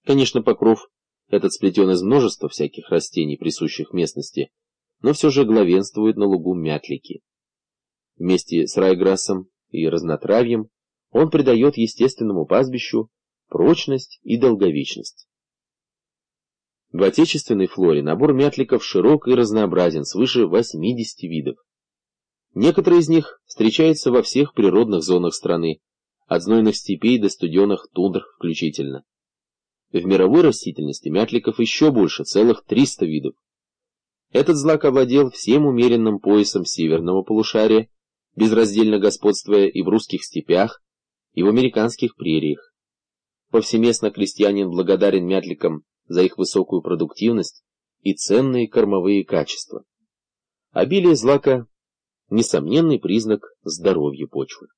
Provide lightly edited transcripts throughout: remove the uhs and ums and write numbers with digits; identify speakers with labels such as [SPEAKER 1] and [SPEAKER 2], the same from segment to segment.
[SPEAKER 1] Конечно, покров этот сплетен из множества всяких растений, присущих местности, но все же главенствует на лугу мятлики. Вместе с райграссом и разнотравьем он придает естественному пастбищу прочность и долговечность. В отечественной флоре набор мятликов широк и разнообразен, свыше 80 видов. Некоторые из них встречаются во всех природных зонах страны, от знойных степей до студеных тундр включительно. В мировой растительности мятликов еще больше, целых 300 видов. Этот злак овладел всем умеренным поясом северного полушария, безраздельно господствуя и в русских степях, и в американских прериях. Повсеместно крестьянин благодарен мятликам за их высокую продуктивность и ценные кормовые качества. Обилие злака – несомненный признак здоровья почвы.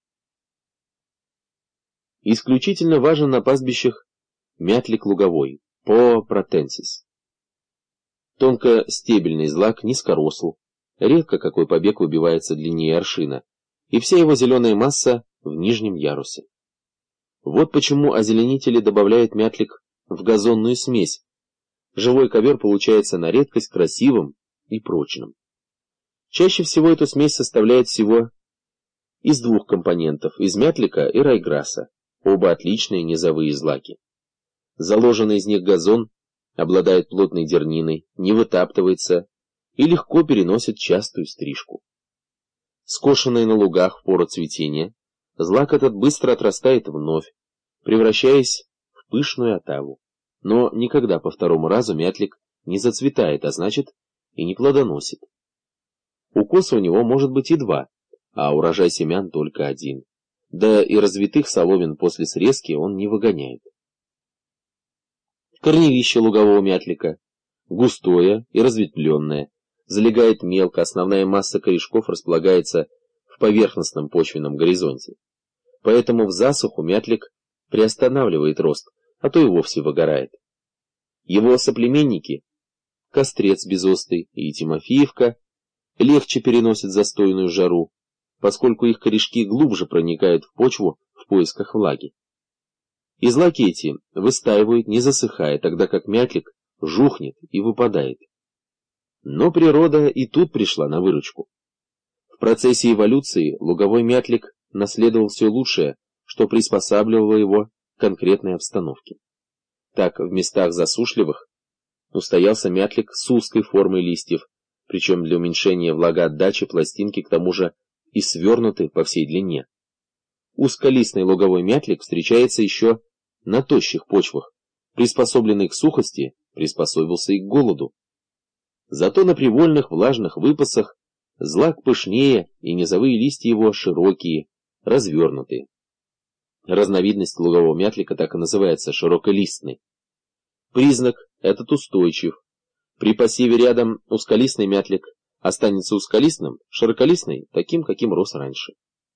[SPEAKER 1] Исключительно важен на пастбищах мятлик луговой, Poa pratensis. Тонкостебельный злак, низкоросл, редко какой побег выбивается длиннее аршина, и вся его зеленая масса в нижнем ярусе. Вот почему озеленители добавляют мятлик в газонную смесь. Живой ковер получается на редкость красивым и прочным. Чаще всего эту смесь составляет всего из двух компонентов, из мятлика и райграсса, оба отличные низовые злаки. Заложенный из них газон обладает плотной дерниной, не вытаптывается и легко переносит частую стрижку. Скошенный на лугах в пору цветения, злак этот быстро отрастает вновь, превращаясь в пышную отаву. Но никогда по второму разу мятлик не зацветает, а значит и не плодоносит. Укоса у него может быть и два, а урожай семян только один. Да и развитых соломин после срезки он не выгоняет. Корневище лугового мятлика густое и разветвленное, залегает мелко, основная масса корешков располагается в поверхностном почвенном горизонте. Поэтому в засуху мятлик приостанавливает рост, а то и вовсе выгорает. Его соплеменники, кострец безостый и тимофеевка, легче переносят застойную жару, поскольку их корешки глубже проникают в почву в поисках влаги. И злаки эти выстаивают, не засыхая, тогда как мятлик жухнет и выпадает. Но природа и тут пришла на выручку. В процессе эволюции луговой мятлик наследовал все лучшее, что приспосабливало его к конкретной обстановке. Так, в местах засушливых устоялся мятлик с узкой формой листьев, причем для уменьшения влагоотдачи пластинки к тому же и свернуты по всей длине. Узколистный луговой мятлик встречается еще на тощих почвах, приспособленный к сухости, приспособился и к голоду. Зато на привольных влажных выпасах злак пышнее и низовые листья его широкие, развернутые. Разновидность лугового мятлика так и называется широколистный. Признак этот устойчив. При посеве рядом узколистный мятлик останется узколистным, широколистный таким, каким рос раньше.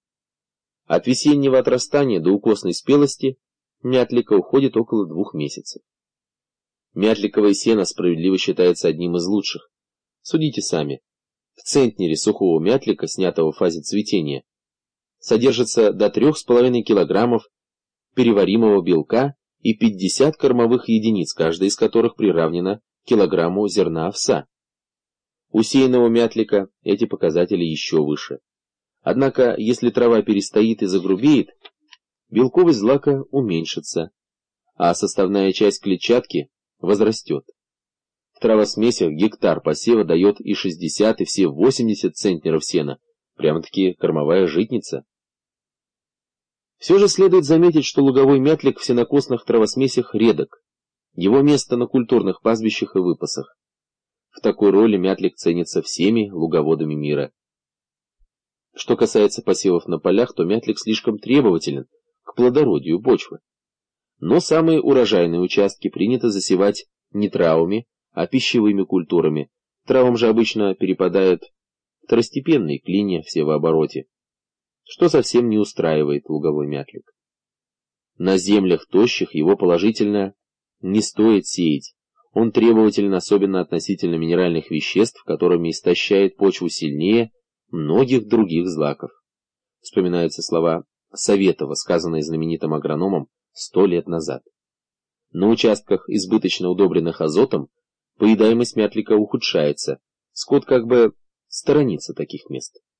[SPEAKER 1] От весеннего отрастания до укосной спелости мятлика уходит около 2 месяцев. Мятликовое сено справедливо считается одним из лучших. Судите сами. В центнере сухого мятлика, снятого в фазе цветения, содержится до 3,5 килограммов переваримого белка и 50 кормовых единиц, каждая из которых приравнена килограмму зерна овса. У сеянного мятлика эти показатели еще выше. Однако, если трава перестоит и загрубеет, белковость злака уменьшится, а составная часть клетчатки возрастет. В травосмесях гектар посева дает и 60, и все 80 центнеров сена, прямо-таки кормовая житница. Все же следует заметить, что луговой мятлик в сенокосных травосмесях редок. Его место на культурных пастбищах и выпасах. В такой роли мятлик ценится всеми луговодами мира. Что касается посевов на полях, то мятлик слишком требователен к плодородию почвы. Но самые урожайные участки принято засевать не травами, а пищевыми культурами. Травам же обычно перепадают второстепенные клинья в севообороте, что совсем не устраивает луговой мятлик. На землях тощих его положительно не стоит сеять. Он требователен особенно относительно минеральных веществ, которыми истощает почву сильнее многих других злаков. Вспоминаются слова Советова, сказанные знаменитым агрономом 100 лет назад. На участках, избыточно удобренных азотом, поедаемость мятлика ухудшается. Скот как бы сторонится таких мест.